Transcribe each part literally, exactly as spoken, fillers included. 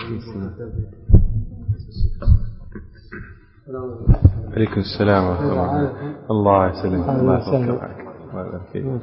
عليكم السلام ورحمة الله. الله يسلمك. الله يسلمك.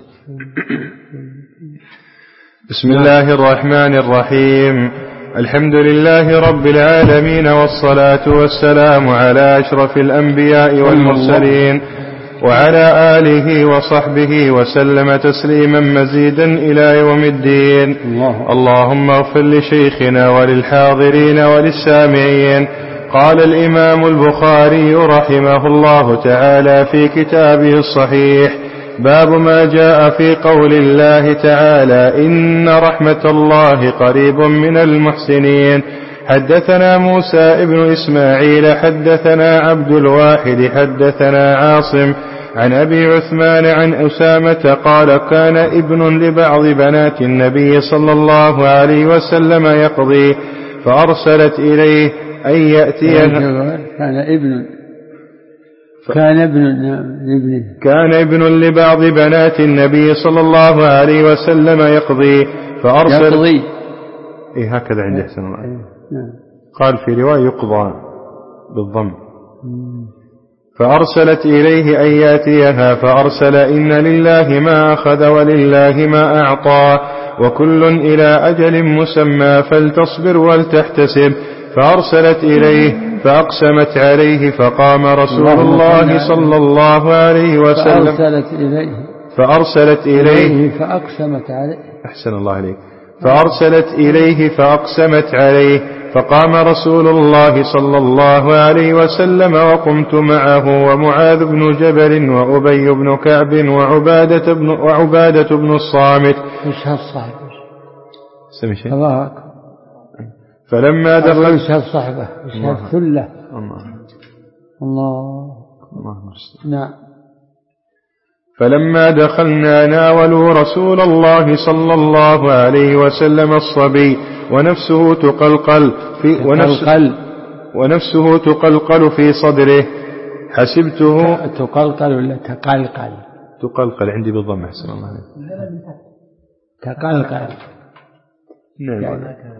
بسم الله الرحمن الرحيم. الحمد لله رب العالمين، والصلاة والسلام على أشرف الأنبياء والمرسلين وعلى آله وصحبه وسلم تسليما مزيدا إلى يوم الدين. الله. اللهم اغفر لشيخنا وللحاضرين وللسامعين. قال الإمام البخاري رحمه الله تعالى في كتابه الصحيح: باب ما جاء في قول الله تعالى: إن رحمة الله قريب من المحسنين. حدثنا موسى ابن إسماعيل حدثنا عبد الواحد حدثنا عاصم عن أبي عثمان عن أسامة قال: كان ابن لبعض بنات النبي صلى الله عليه وسلم يقضي فأرسلت إليه أن يأتيها. كان ابن كان ابن لابنه كان ابن لبعض بنات النبي صلى الله عليه وسلم يقضي فأرسل يقضي إيه هكذا عندي أحسن الله. قال في رواية يقضى بالضم. فأرسلت إليه أن يأتيها فأرسل: إن لله ما أخذ ولله ما أعطى وكل إلى أجل مسمى فلتصبر ولتحتسب. فأرسلت إليه فأقسمت عليه فقام رسول الله صلى الله عليه وسلم فأرسلت إليه فأرسلت إليه فأقسمت عليه أحسن الله عليك فأرسلت إليه فأقسمت عليه فقام رسول الله صلى الله عليه وسلم وقمت معه ومعاذ بن جبل وأبي بن كعب وعبادة بن, وعبادة بن الصامت. إيش هالصحبة سمي شيء الله فلما دخل إيش هالصحبة إيش هالثلة الله الله الله نعم. فلما دخلنا ناولوا رسول الله صلى الله عليه وسلم الصبي ونفسه تقلقل في ونفسه, ونفسه تقلقل في صدره. حسبته تقلقل ولا تقلقل؟ تقلقل عندي بالضم أحسن الله عليك. تقلقل نعم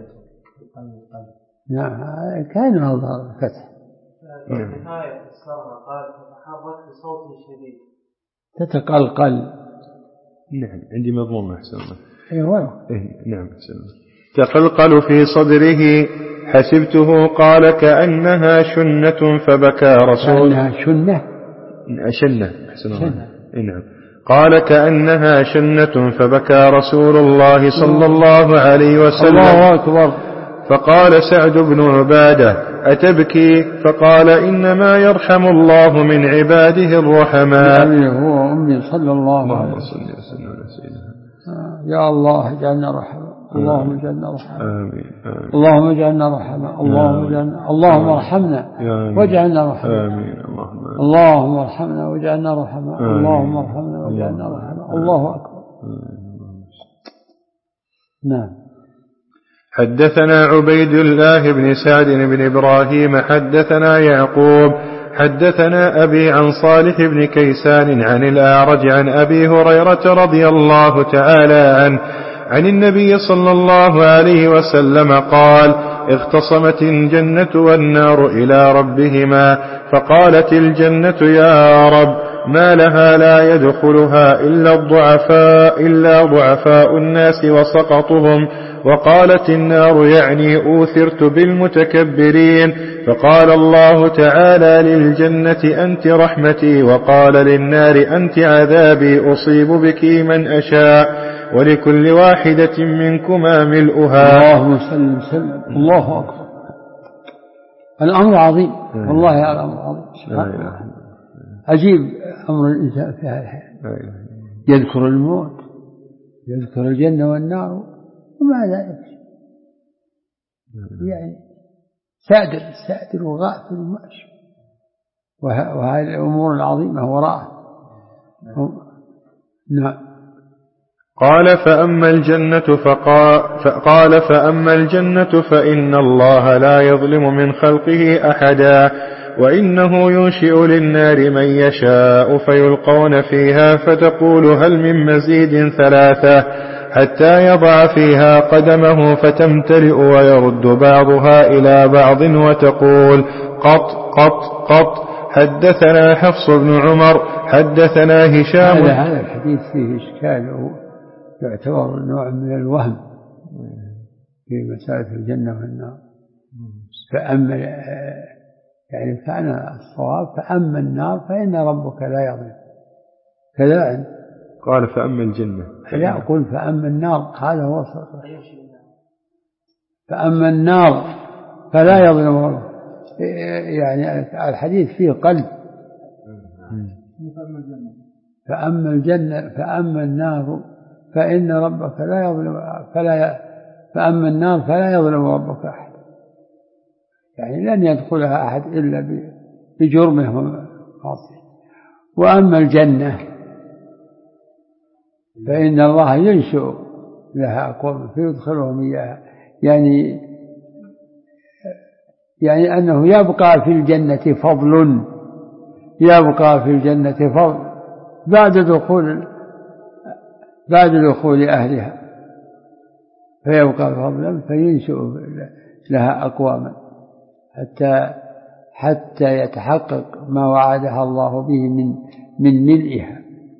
نعم كان هذا الفتح. في نهاية الصلاة قال: فتحرك بصوت شديد. تتقلقل. نعم عندي مضمون أحسن الله. أيوة إيه نعم أحسن الله. تقلقل في صدره. حسبته قال: كأنها شنة فبكى رسول كأنها شنة شنة أحسن الله. إيه نعم. قال: كأنها شنة فبكى رسول الله صلى الله عليه وسلم. الله أكبر. فقال سعد بن عبادة: أتبكي؟ فقال: إنما يرحم الله من عباده الرحماء. هو أمي صلى الله عليه وسلم. يا الله اجعلنا رحمة. اللهم اجعلنا رحمة. آمين. اللهم اجعلنا رحمة. اللهم اجعلنا اللهم ارحمنا واجعلنا رحمة. آمين. اللهم ارحمنا واجعلنا رحمة. اللهم ارحمنا واجعلنا رحمة. الله أكبر. نعم. حدثنا عبيد الله بن سعد بن إبراهيم حدثنا يعقوب حدثنا أبي عن صالح بن كيسان عن الأعرج عن أبي هريرة رضي الله تعالى عنه عن النبي صلى الله عليه وسلم قال: اختصمت الجنة والنار إلى ربهما فقالت الجنة: يا رب ما لها لا يدخلها إلا الضعفاء إلا ضعفاء الناس وسقطهم. وقالت النار: يعني أوثرت بالمتكبرين. فقال الله تعالى للجنة: أنت رحمتي. وقال للنار: أنت عذابي أصيب بك من أشاء ولكل واحدة منكما ملؤها. اللهم سلم سلم. الله أكبر. الأمر عظيم والله. الأمر عظيم سبحان الله. عجيب أمر الإنسان في هذا الحياة. يذكر الموت يذكر الجنة والنار وما ذلك يعني سادر سادر وغافل وماشي، وهذه الأمور العظيمة وراءه. نعم. قال: فأما الجنة فقال فأما الجنة فإن الله لا يظلم من خلقه أحدا، وإنه ينشئ للنار من يشاء فيلقون فيها فتقول: هل من مزيد؟ ثلاثة. حتى يضع فيها قدمه فتمتلئ ويرد بعضها إلى بعض وتقول قط قط قط. حدثنا حفص بن عمر حدثنا هشام. هذا هذا الحديث فيه إشكال يعتبر نوع من الوهم في مسألة الجنة والنار. فأما يعني كان الصواب فأما النار فإن ربك لا يظلم كذا. قال فأما الجنة لا أقول فأما النار، هذا هو الصحيح. فأما النار فلا يظلم ربك، يعني الحديث فيه قلب. فأما الجنة فأما النار فإن ربك لا يظلم فلا فأما النار فلا يظلم ربك أحد، يعني لن يدخلها أحد إلا بجرمه ومعصيته. وأما الجنة فإن الله ينشئ لها أقوام فيدخلهم إياها، يعني يعني أنه يبقى في الجنة فضل، يبقى في الجنة فضل بعد دخول بعد دخول أهلها، فيبقى فضلا فينشئ لها أقواما حتى حتى يتحقق ما وعدها الله به من من ملئها،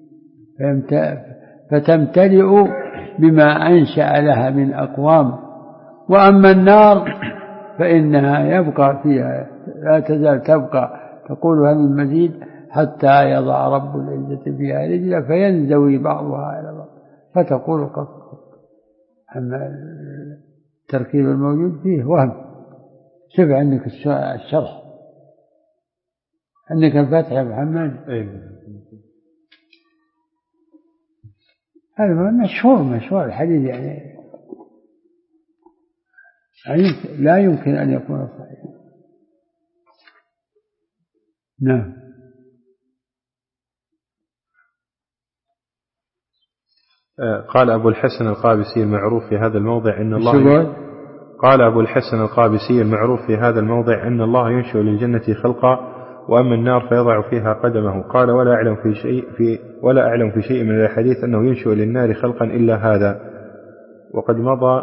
فتمتلئ بما أنشأ لها من أقوام. وأما النار فإنها يبقى فيها لا تزال تبقى، تقول هل من مزيد حتى يضع رب العزة فيها رجلا فينزوي بعضها إلى بعض فتقول قط قط. أما التركيب الموجود فيه وهم. شوف عندك الشرح، عندك الفتح يا محمد. هذا مشهور مشهور الحديث، يعني لا يمكن أن يكون صحيحا. نعم. قال أبو الحسن القابسي المعروف في هذا الموضع أن الله قال أبو الحسن القابسي المعروف في هذا الموضع أن الله ينشئ للجنة خلقا وأما النار فيضع فيها قدمه. قال ولا أعلم في شيء في ولا أعلم في شيء من الحديث أنه ينشئ للنار خلقا إلا هذا. وقد مضى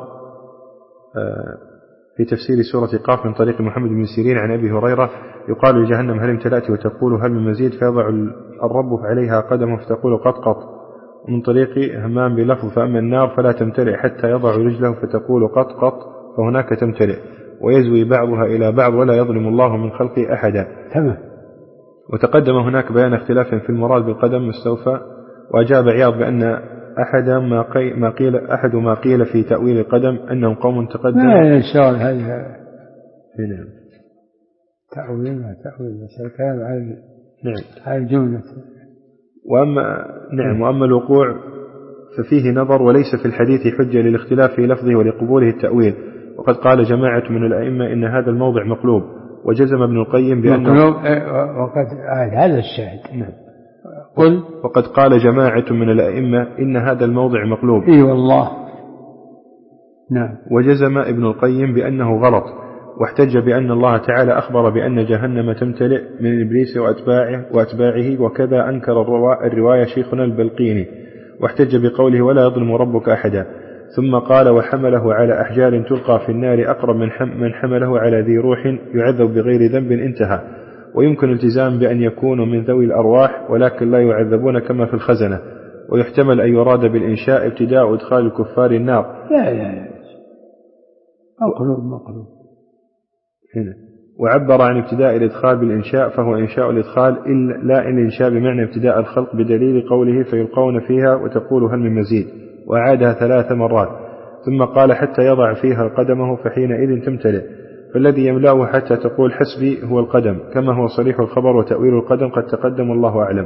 في تفسير سورة قاف من طريق محمد بن سيرين عن أبي هريرة يقال لجهنم هل امتلأت وتقول هل من مزيد فيضع الرب عليها قدمه فتقول قط قط. ومن طريق همام بلفظ فأما النار فلا تمتلئ حتى يضع رجله فتقول قط قط فهناك تمتلئ ويزوي بعضها إلى بعض ولا يظلم الله من خلقه أحدا. تمام. وتقدم هناك بيان اختلاف في المراد بالقدم مستوفى. وأجاب عياض بأن أحد ما قيل, ما قيل أحد ما قيل في تأويل القدم أنهم قوم تقدم. ما يشعر هذه نعم تأويل ما تأويل بس الكلام على نعم على الجملة. وأما نعم وأما الوقوع ففيه نظر وليس في الحديث حجة للاختلاف في لفظه ولقبوله التأويل. وقد قال جماعة من الأئمة إن هذا الموضع مقلوب وجزم ابن القيم بأنه مقلوب. وقد هذا الشاهد. نعم. قل وقد قال جماعة من الأئمة إن هذا الموضع مقلوب. إي والله. نعم. وجزم ابن القيم بأنه غلط واحتج بأن الله تعالى أخبر بأن جهنم تمتلئ من إبليس وأتباعه, وأتباعه وكذا أنكر الرواية شيخنا البلقيني واحتج بقوله ولا يظلم ربك أحدا. ثم قال وحمله على أحجار تلقى في النار أقرب من, حم من حمله على ذي روح يعذب بغير ذنب انتهى. ويمكن التزام بأن يكونوا من ذوي الأرواح ولكن لا يعذبون كما في الخزنة. ويحتمل أن يراد بالإنشاء ابتداء إدخال الكفار النار. لا لا لا مقلوب مقلوب هنا. وعبر عن ابتداء الإدخال بالإنشاء فهو إنشاء الإدخال لا الإنشاء بمعنى ابتداء الخلق بدليل قوله فيلقون فيها وتقول هل من مزيد وأعادها ثلاث مرات. ثم قال حتى يضع فيها قدمه فحينئذ تمتلئ. فالذي يملأه حتى تقول حسبي هو القدم كما هو صريح الخبر وتأويل القدم قد تقدم الله أعلم.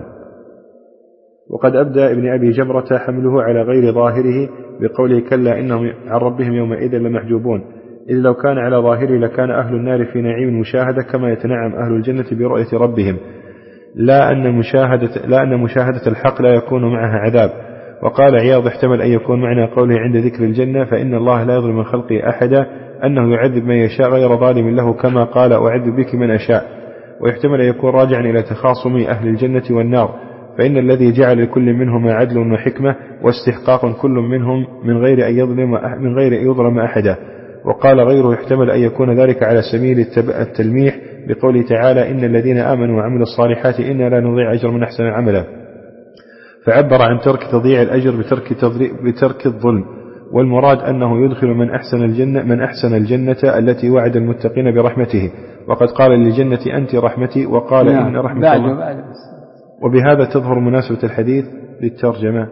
وقد أبدى ابن أبي جمرة حمله على غير ظاهره بقوله كلا إنهم عن ربهم يومئذ لمحجوبون إذ لو كان على ظاهره لكان أهل النار في نعيم مشاهدة كما يتنعم أهل الجنة برؤية ربهم لا أن مشاهدة, لا أن مشاهدة الحق لا يكون معها عذاب. وقال عياض احتمل أن يكون معنى قوله عند ذكر الجنة فإن الله لا يظلم من خلقه أحدا أنه يعذب من يشاء غير ظالم له كما قال أعذب بك من أشاء. ويحتمل أن يكون راجعا إلى تخاصم أهل الجنة والنار فإن الذي جعل لكل منهما عدل وحكمة واستحقاق كل منهم من غير أن يظلم من غير أن يظلم أحدا. وقال غيره يحتمل أن يكون ذلك على سبيل التلميح بقوله تعالى إن الذين آمنوا وعملوا الصالحات إنا لا نضيع أجر من أحسن عملا، فعبر عن ترك تضييع الأجر بترك, بترك الظلم، والمراد أنه يدخل من أحسن الجنة من أحسن الجنة التي وعد المتقين برحمته، وقد قال للجنة أنت رحمتي وقال نعم. إن رحمة بعد الله بعد. وبهذا تظهر مناسبة الحديث للترجمة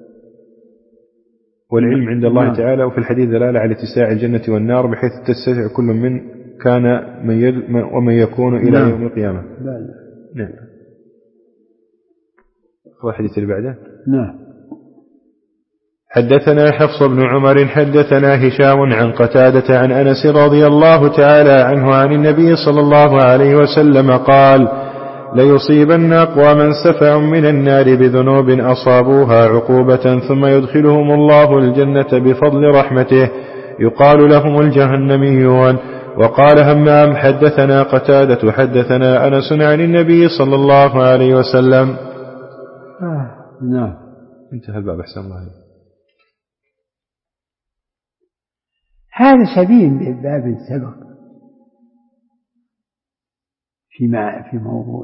والعلم عند الله نعم. تعالى. وفي الحديث دلالة على اتساع الجنة والنار بحيث تستسع كل من كان من يد ومن يكون إلى نعم. يوم القيامة. نعم. الحديث اللي بعده نعم. حدثنا حفص بن عمر حدثنا هشام عن قتادة عن أنس رضي الله تعالى عنه عن النبي صلى الله عليه وسلم قال ليصيبن أقواما سفع من النار بذنوب أصابوها عقوبة ثم يدخلهم الله الجنة بفضل رحمته يقال لهم الجهنميون. وقال همام حدثنا قتادة حدثنا أنس عن النبي صلى الله عليه وسلم. آه. نعم. انتهى الباب أحسن الله عليه. هذا سبيل من باب سبق في في موضوع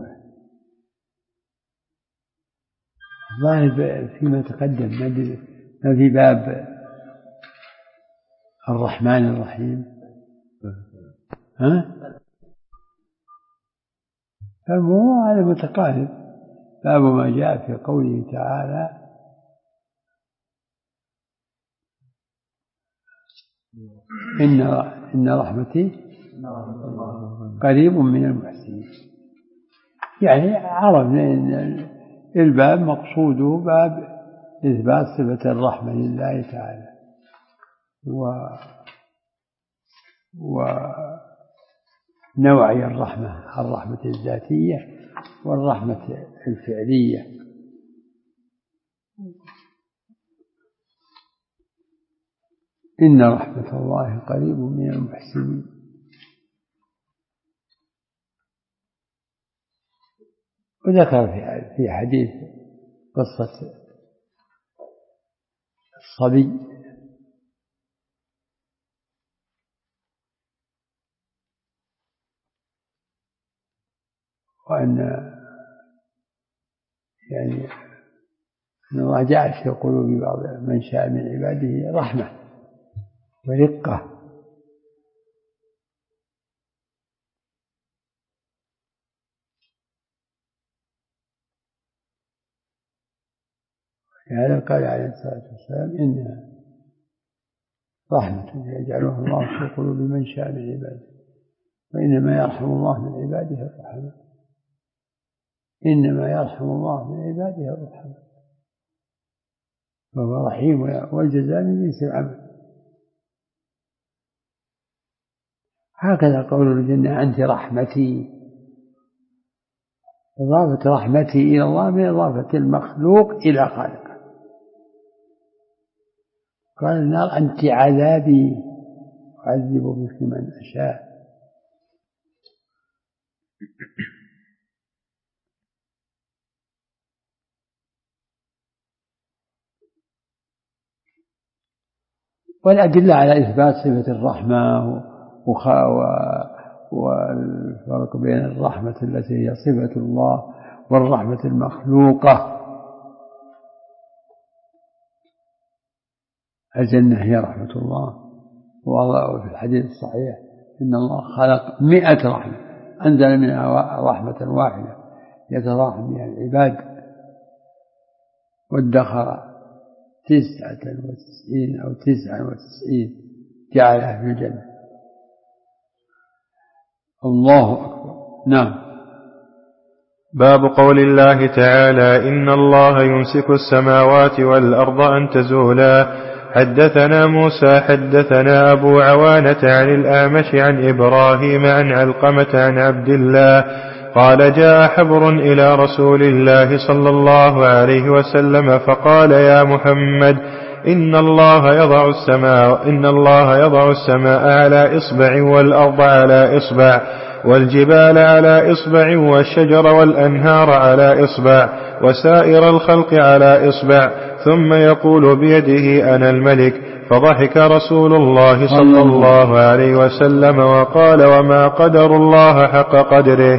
الظاهر فيما تقدم ما في باب الرحمن الرحيم ها فالموضوع هذا متقارب. باب ما جاء في قوله تعالى إن إن رحمتي قريب من المحسنين. يعني عرفنا أن الباب مقصوده باب إثبات صفة الرحمة لله تعالى و ونوعي الرحمة الرحمة الذاتية والرحمة الفعلية. إن رحمة الله قريب من المحسنين. وذكر في حديث قصة الصبي وأن يعني أن الله جعل في قلوب بعض من شاء من عباده رحمة ورقة. هذا قال عليه الصلاة والسلام إنها رحمة يجعلها الله في قلوب من شاء من عباده وإنما يرحم الله من عباده الرحمة إنما يرحم الله من عباده الرحمة فهو رحيم والجزاء من جنس العمل. هكذا قول الجنة أنت رحمتي. إضافة رحمتي إلى الله من إضافة المخلوق إلى خالقه. قال النار أنت عذابي أعذب بك من أشاء. والأدلة على إثبات صفة الرحمة والفرق بين الرحمة التي هي صفة الله والرحمة المخلوقة. الجنة هي رحمة الله والله في الحديث الصحيح إن الله خلق مئة رحمة أنزل منها رحمة واحدة يتراحم بها العباد وادخر تسعة وتسعين أو تسعة وتسعين جعلها في الجنة. الله أكبر. نعم. باب قول الله تعالى إن الله يمسك السماوات والأرض أن تزولا. حدثنا موسى حدثنا أبو عوانة عن الأعمش عن إبراهيم عن علقمة عن عبد الله قال جاء حبر إلى رسول الله صلى الله عليه وسلم فقال يا محمد إن الله يضع السماء إن الله يضع السماء على إصبع والأرض على إصبع والجبال على إصبع والشجر والأنهار على إصبع وسائر الخلق على إصبع ثم يقول بيده أنا الملك. فضحك رسول الله صلى الله عليه وسلم وقال وما قدر الله حق قدره.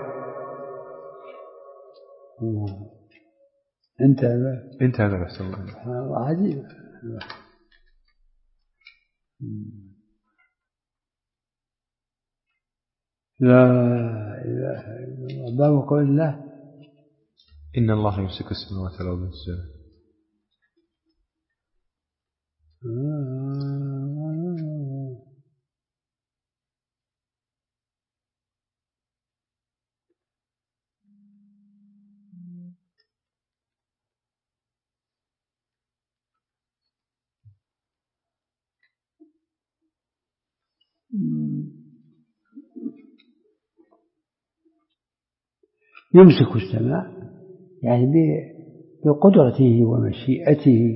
انتهى انتهى هذا بس الله عجيب. لا إله إلا الله. باب قول الله إن الله يمسك السماوات والأرض أن تزولا. يمسك السماء يعني بقدرته ومشيئته،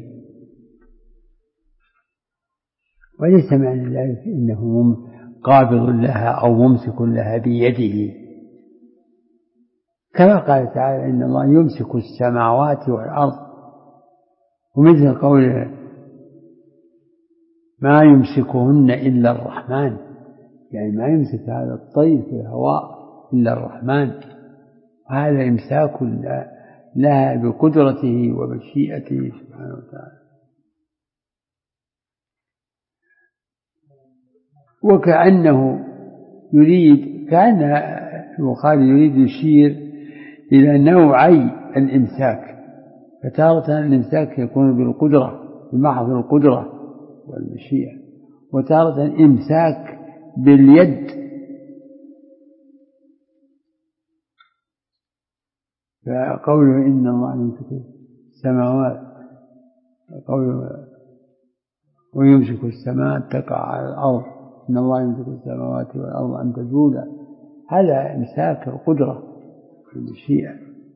وليس معنى ذلك إنه قابض لها أو ممسك لها بيده، كما قال تعالى إن الله يمسك السماوات والأرض، ومثل قوله ما يمسكهن إلا الرحمن، يعني ما يمسك هذا الطير في الهواء إلا الرحمن، هذا إمساك لها بقدرته ومشيئته سبحانه وتعالى. وكأنه يريد، كأن البخاري يريد يشير إلى نوعي الإمساك، فتارة الإمساك يكون بالقدرة بمحض القدرة والمشيئة، وتارة إمساك باليد، فقوله إن الله يمسك السماوات، قوله ويمسك السماء تقع على الأرض، إن الله يمسك السماوات والأرض أن تزولا، هذا إمساك القدرة والمشيئة.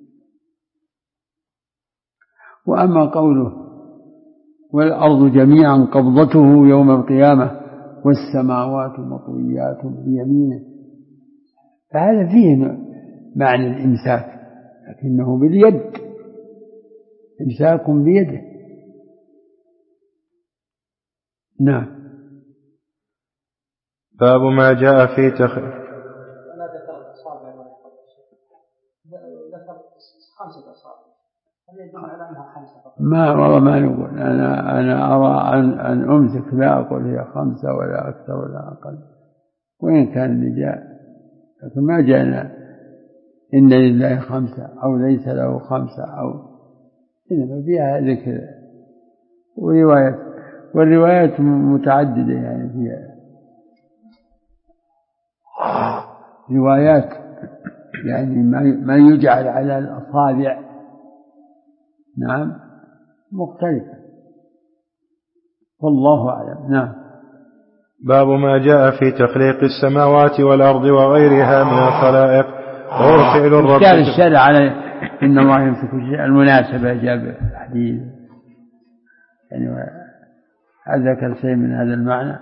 وأما قوله والأرض جميعا قبضته يوم القيامة والسماوات مطويات بيمينه، فهذا فيه معنى الإمساك، لكنه باليد، إمساك بيده. نعم. باب ما جاء في تخ لا ذكر الأصابع ولا ذكر خمسة أصابع، هل يدل على أنها خمسة فقط؟ ما والله ما نقول، أنا أنا أرى أن أن أمسك، لا أقول هي خمسة ولا أكثر ولا أقل، وإن كان اللي جاء، لكن ما جاءنا إن لله خمسة أو ليس له خمسة، أو إنما فيها ذكر وروايات، والروايات متعددة، يعني فيها روايات يعني ما يجعل على الأصابع نعم مختلفة، والله أعلم. نعم. باب ما جاء في تخليق السماوات والأرض وغيرها من الخلائق، وهو فعل الرب. كان الشرع على إن الله يمسك المناسبة جاب حديث، يعني هذا ذكر شيء من هذا المعنى.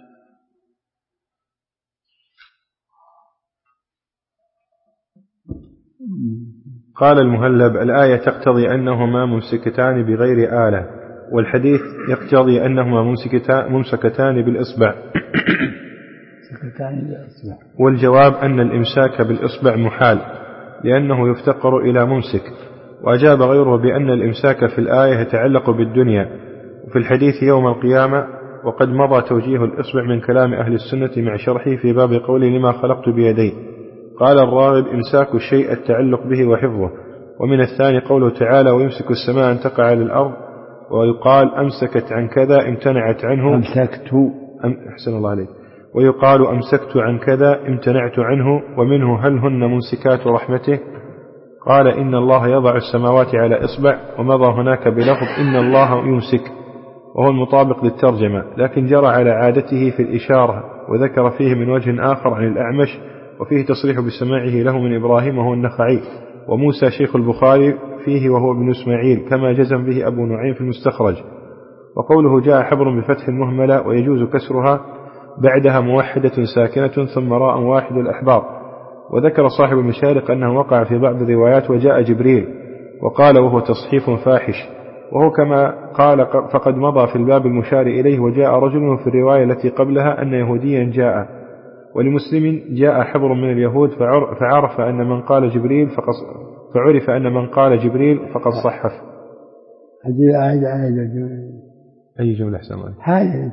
قال المهلب الآية تقتضي أنهما ممسكتان بغير آلة، والحديث يقتضي أنهما ممسكتان بالإصبع. والجواب أن الإمساك بالإصبع محال، لأنه يفتقر إلى ممسك. وأجاب غيره بأن الإمساك في الآية يتعلق بالدنيا، وفي الحديث يوم القيامة، وقد مضى توجيه الإصبع من كلام أهل السنة مع شرحه في باب قوله لما خلقت بيدي. قال الراغب إمساك الشيء التعلق به وحفظه. ومن الثاني قوله تعالى ويمسك السماء أن تقع على الأرض، ويقال أمسكت عن كذا امتنعت عنه. أمسكت أم أحسن الله عليك. ويقال أمسكت عن كذا امتنعت عنه. ومنه هل هن ممسكات رحمته؟ قال إن الله يضع السماوات على إصبع، ومضى هناك بلفظ إن الله يمسك، وهو المطابق للترجمة، لكن جرى على عادته في الإشارة، وذكر فيه من وجه آخر عن الأعمش، وفيه تصريح بسماعه له من إبراهيم وهو النخعي. وموسى شيخ البخاري فيه وهو ابن إسماعيل، كما جزم به أبو نعيم في المستخرج. وقوله جاء حبر بفتح المهملة ويجوز كسرها بعدها موحدة ساكنة ثم راء واحد الأحبار، وذكر صاحب المشارق أنه وقع في بعض الروايات وجاء جبريل وقال وهو تصحيف فاحش، وهو كما قال فقد مضى في الباب المشار إليه وجاء رجل في الرواية التي قبلها أن يهوديا جاء، ولمسلم جاء حبر من اليهود فعرف أن من قال جبريل فقد فعرف أن من قال جبريل فقد صحف. أي جملة حسن هذه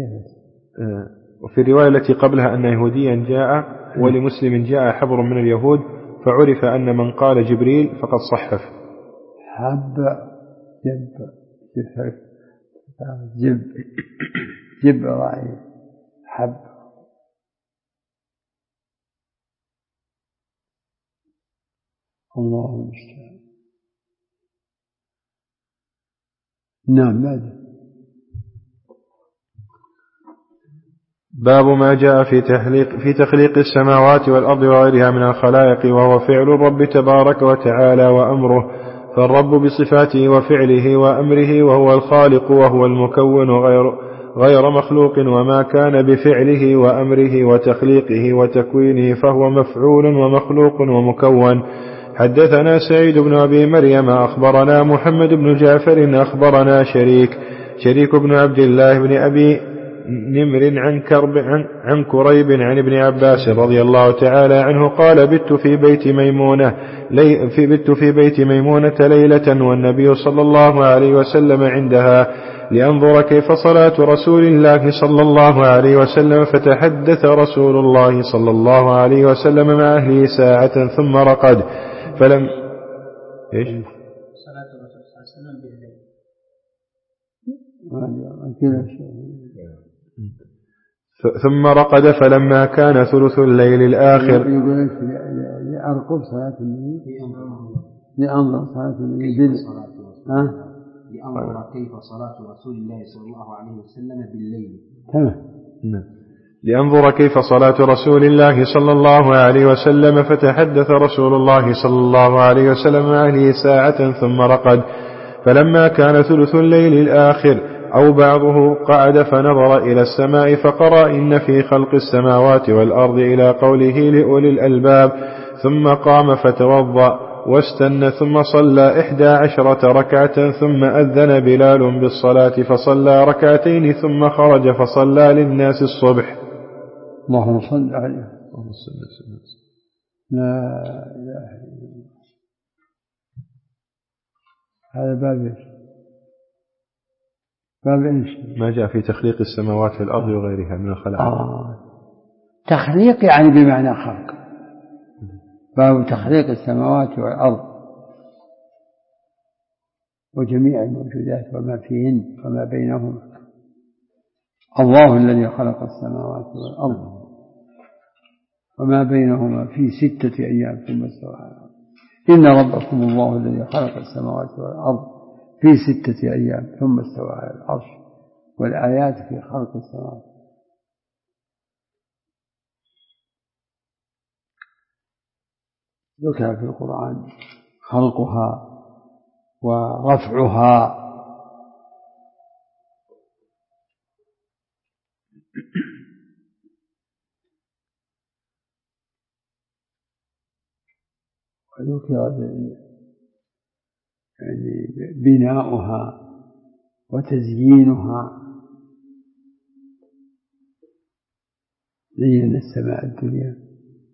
وفي الرواية التي قبلها أن يهوديا جاء ولمسلم جاء حبر من اليهود فعرف أن من قال جبريل فقد صحف. حب جب جب جب راعي حب. الله المستعان. نعم. ماذا؟ باب ما جاء في تخليق في تخليق السماوات والأرض وغيرها من الخلائق، وهو فعل الرب تبارك وتعالى وأمره، فالرب بصفاته وفعله وأمره، وهو الخالق وهو المكون غير غير مخلوق، وما كان بفعله وأمره وتخليقه وتكوينه فهو مفعول ومخلوق ومكون. حدثنا سعيد بن أبي مريم أخبرنا محمد بن جعفر أخبرنا شريك شريك بن عبد الله بن أبي نمر عن, كرب عن, عن كريب عن ابن عباس رضي الله تعالى عنه قال بت في بيت ميمونة لي في بت في بيت ميمونة ليلة والنبي صلى الله عليه وسلم عندها لأنظر كيف صلاة رسول الله صلى الله عليه وسلم، فتحدث رسول الله صلى الله عليه وسلم مع أهله ساعة ثم رقد فلم إيش؟ صلاة الرسول صلى الله عليه وسلم بالليل. ثم رقد فلما كان ثلث الليل الآخر لأرقب صلاة النبي لأنظر صلاة النبي لأنظر كيف صلاة رسول الله صلى الله عليه وسلم بالليل. تمام. لأنظر كيف صلاة رسول الله صلى الله عليه وسلم، فتحدث رسول الله صلى الله عليه وسلم مع أهله ساعة ثم رقد، فلما كان ثلث الليل الآخر أو بعضه قعد فنظر إلى السماء فقرأ إن في خلق السماوات والأرض إلى قوله لأولي الألباب، ثم قام فتوضأ واستنى ثم صلى إحدى عشرة ركعة، ثم أذن بلال بالصلاة فصلى ركعتين ثم خرج فصلى للناس الصبح. اللهم صل عليه. لا إله إلا الله. هذا باب ايش؟ باب ايش؟ ما جاء في تخليق السماوات والأرض وغيرها من الخلائق. آه. تخليق يعني بمعنى خلق. باب تخليق السماوات والأرض وجميع الموجودات وما فيهن وما بينهما. الله الذي خلق السماوات والأرض وما بينهما في ستة أيام ثم استوى على العرش. إن ربكم الله الذي خلق السماوات والأرض في ستة أيام ثم استوى على العرش. والآيات في خلق السماوات. ذكر في القرآن خلقها ورفعها وذكر يعني بناؤها وتزيينها. زينا السماء الدنيا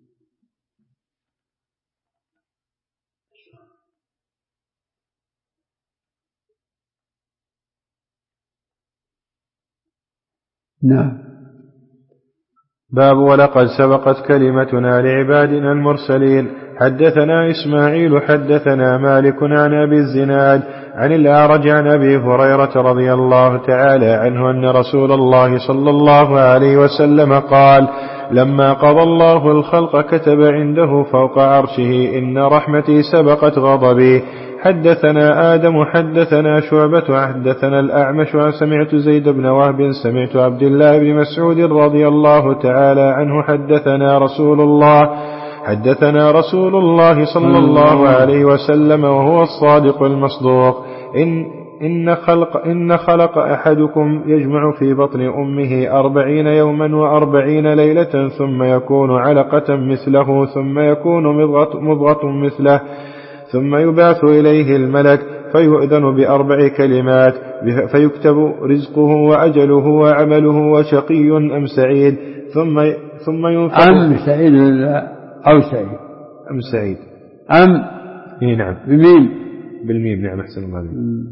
نعم. باب ولقد سبقت كلمتنا لعبادنا المرسلين. حدثنا إسماعيل حدثنا مالك عن أبي الزناد عن الأعرج عن أبي هريرة رضي الله تعالى عنه أن رسول الله صلى الله عليه وسلم قال: لما قضى الله الخلق كتب عنده فوق عرشه: إن رحمتي سبقت غضبي. حدثنا آدم حدثنا شعبة حدثنا الأعمش سمعت زيد بن وهب سمعت عبد الله بن مسعود رضي الله تعالى عنه حدثنا رسول الله حدثنا رسول الله صلى الله عليه وسلم وهو الصادق المصدوق إن, إن خلق, إن خلق أحدكم يجمع في بطن أمه أربعين يوما وأربعين ليلة ثم يكون علقة مثله ثم يكون مضغة, مضغة مثله ثم يبعث إليه الملك فيؤذن بأربع كلمات فيكتب رزقه وأجله وعمله وشقي أم سعيد ثم ثم ينفخ أم سعيد أو سعيد أم سعيد أم إيه نعم بميم بالميم نعم أحسن الله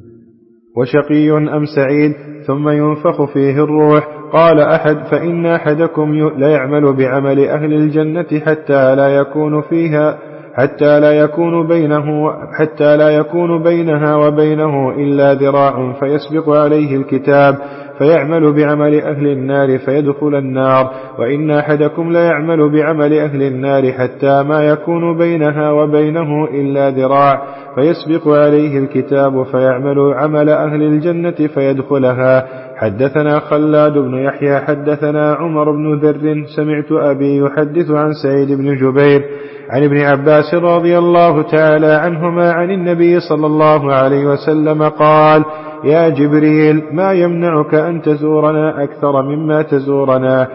وشقي أم سعيد ثم ينفخ فيه الروح. قال أحد فإن أحدكم لا يعمل بعمل أهل الجنة حتى لا يكون فيها حتى لا يكون بينه حتى لا يكون بينها وبينه إلا ذراع فيسبق عليه الكتاب فيعمل بعمل أهل النار فيدخل النار. وإن أحدكم لا يعمل بعمل أهل النار حتى ما يكون بينها وبينه إلا ذراع فيسبق عليه الكتاب فيعمل عمل أهل الجنة فيدخلها. حدثنا خلاد بن يحيى حدثنا عمر بن ذر سمعت أبي يحدث عن سعيد بن جبير عن ابن عباس رضي الله تعالى عنهما عن النبي صلى الله عليه وسلم قال يا جبريل ما يمنعك أن تزورنا أكثر مما تزورنا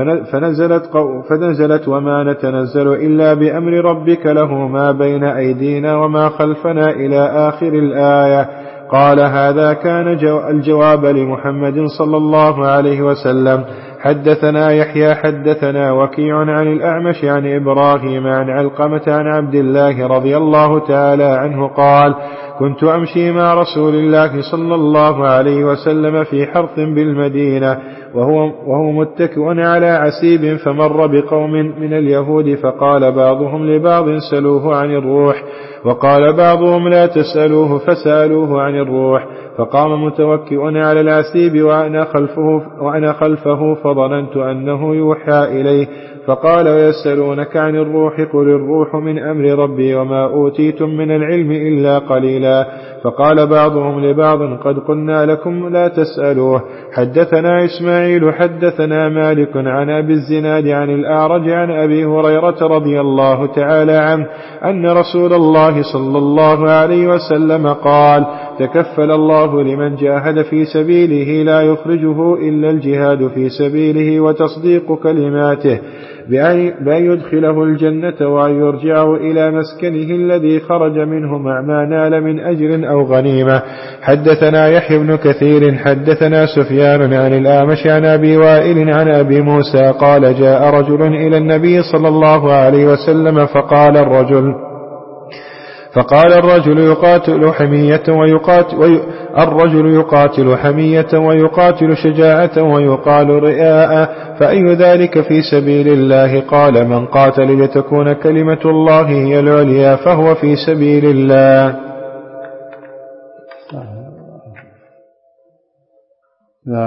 فنزلت, فنزلت وما نتنزل إلا بأمر ربك له ما بين أيدينا وما خلفنا إلى آخر الآية. قال هذا كان الجواب لمحمد صلى الله عليه وسلم. حدثنا يحيى حدثنا وكيع عن الأعمش عن إبراهيم عن علقمة عن عبد الله رضي الله تعالى عنه قال كنت أمشي مع رسول الله صلى الله عليه وسلم في حرث بالمدينة وهو, وهو متكئ على عسيب فمر بقوم من اليهود فقال بعضهم لبعض سلوه عن الروح وقال بعضهم لا تسألوه فسألوه عن الروح. فقام متوكئ على العسيب وأنا خلفه, وأنا خلفه فظننت أنه يوحى إليه فقال ويسألونك عن الروح قل الروح من أمر ربي وما أوتيتم من العلم إلا قليلا. فقال بعضهم لبعض قد قلنا لكم لا تسألوه. حدثنا إسماعيل حدثنا مالك عن أبي الزناد عن الأعرج عن أبي هريرة رضي الله تعالى عنه أن رسول الله صلى الله عليه وسلم قال تكفل الله لمن جاهد في سبيله لا يخرجه إلا الجهاد في سبيله وتصديق كلماته بأن يدخله الجنة وأن يرجعه إلى مسكنه الذي خرج منه مع ما نال من أجر أو غنيمة. حدثنا يحيى بن كثير حدثنا سفيان عن الأعمش عن أبي وائل عن أبي موسى قال جاء رجل إلى النبي صلى الله عليه وسلم فقال الرجل فقال الرجل يقاتل حمية ويقاتل وي الرجل يقاتل حمية ويقاتل شجاعة ويقال رئاء فأي ذلك في سبيل الله؟ قال من قاتل لتكون كلمة الله هي العليا فهو في سبيل الله. لا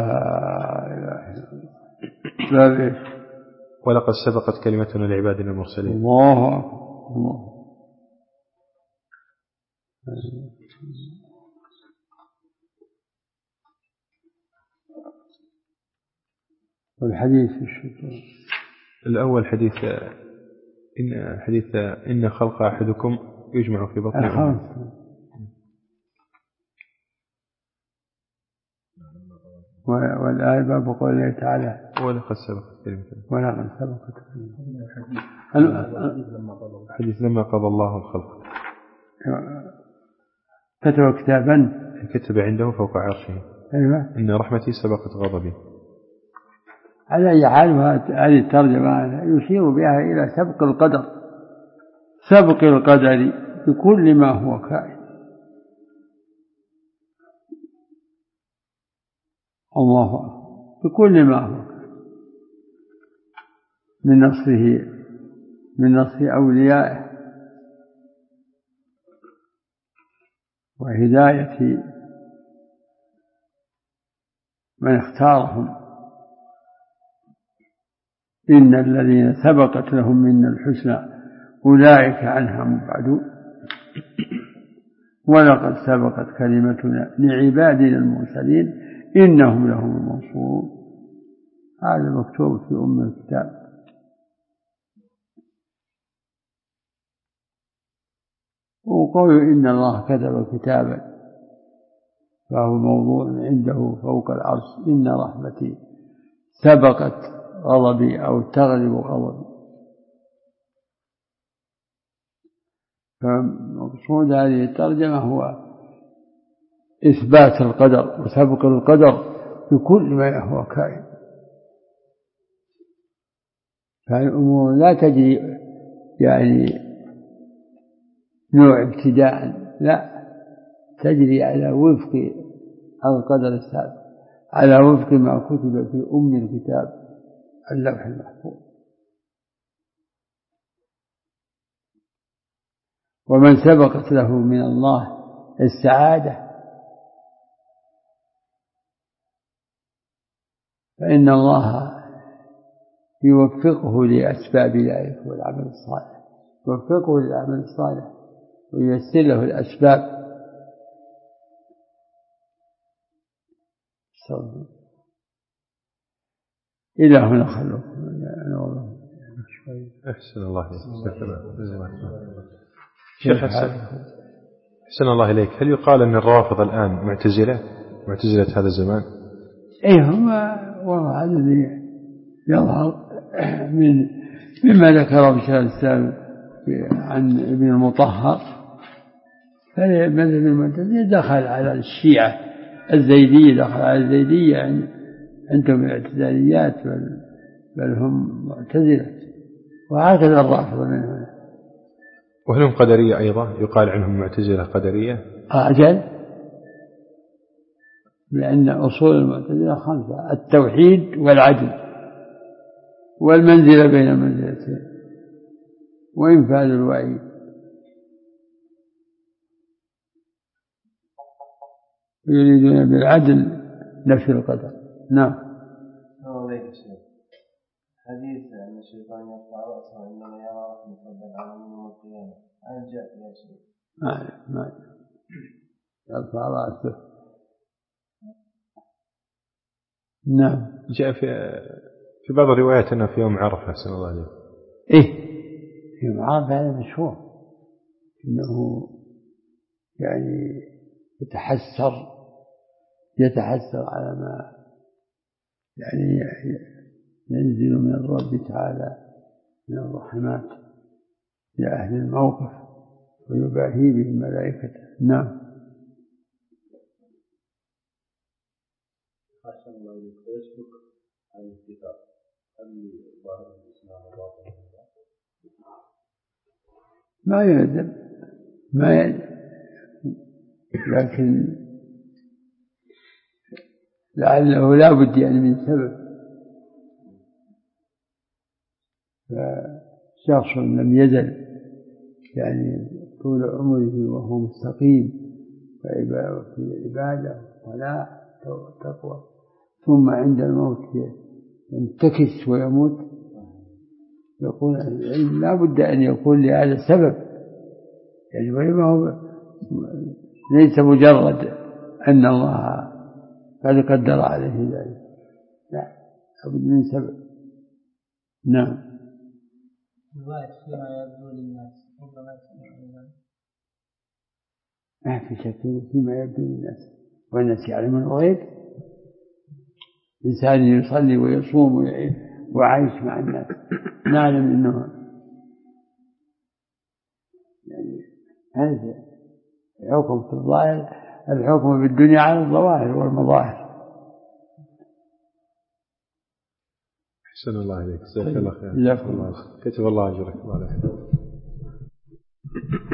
إله إلا الله. ولقد سبقت كلمتنا لعبادنا المرسلين. الله الله. والحديث الأول حديث إن حديث إن خلق أحدكم يجمع في بطن أمه. والآية باب قوله تعالى ولقد سبقت كلمتنا ولقد سبقت الحديث لما قضى الله الخلق كتب كتابا كتب عنده فوق عرشه أيوة. إن رحمتي سبقت غضبي. على أي حال هذه الترجمة يشير بها إلى سبق القدر سبق القدر بكل ما هو كائن. الله بكل ما هو من نصره من نصر أوليائه وهداية من اختارهم. إن الذين سبقت لهم منا الحسنى أولئك عنها مبعدون ولقد سبقت كلمتنا لعبادنا المرسلين إنهم لهم المنصورون. هذا مكتوب في أم الكتاب. وقولوا إن الله كتب كتابا فهو موضوع عنده فوق العرش. إن رحمتي سبقت غضبي أو تغلب غضبي. فمقصود هذه الترجمة هو إثبات القدر وسبق القدر بكل ما هو كائن. فالأمور لا تجري يعني نوع ابتداء، لا، تجري على وفق القدر السابق، على وفق ما كتب في أم الكتاب اللوح المحفوظ. ومن سبقت له من الله السعادة فإن الله يوفقه لأسباب ذلك والعمل الصالح، يوفقه للعمل الصالح وييسر له الأسباب. إلى هنا خلوكم. أحسن الله إليك شيخ حسن. أحسن الله إليك. هل يقال أن الرافض الآن معتزلة معتزلة هذا الزمان؟ إيه، هم والله الذي يظهر من مما ذكره شيخ الإسلام عن ابن المطهر. فمذهب المعتزلة دخل على الشيعة الزيدية، دخل على الزيدية عندهم الاعتزاليات، بل هم معتزلة، وهكذا الرافض منهم. وهل هم قدرية أيضا؟ يقال عنهم معتزلة قدرية؟ أجل، لأن أصول المعتزلة خمسة: التوحيد والعدل والمنزلة بين المنزلتين وإنفاذ الوعيد. يريدون بالعدل نفي القدر. نعم. حديث أن الشيطان يرفع رأسه إنما يرى رحمة رب العالمين يوم القيامة، هل جاء في شيء؟ ما ما يرفع رأسه. نعم. جاء في في بعض الروايات أنه في يوم عرفة. أحسن الله عليه. إيه، في يوم عرفة هذا مشهور، إنه يعني يتحسر يتحسر على ما يعني ينزل من الرب تعالى من الرحمات لأهل الموقف ويباهي بهم ملائكته. نعم. أحسن الله إليك. يسبق عن الكتاب هل ظاهر الإسلام وباطن ما يلزم ما يلزم، لكن لعله لا بد يعني من سبب. فشخص لم يزل يعني طول عمره وهو مستقيم في العبادة والصلاة والتقوى، ثم عند الموت ينتكس ويموت، يقول العلم لا بد أن يكون لهذا سبب، يعني ما هو ليس مجرد أن الله قد قدر عليه ذلك، لا، لابد من سبب. نعم. الواحد فيما يبدو للناس ربما يسمعون ما في شك فيما يبدو للناس، والناس يعلمون الغيب. إنسان يصلي ويصوم وعايش مع الناس نعلم أنه يعني هذا الحكم في الظاهر، الحكم في الدنيا على الظواهر والمظاهر. أحسن الله إليك. جزاك الله خير. كتب الله أجرك. الله عليك.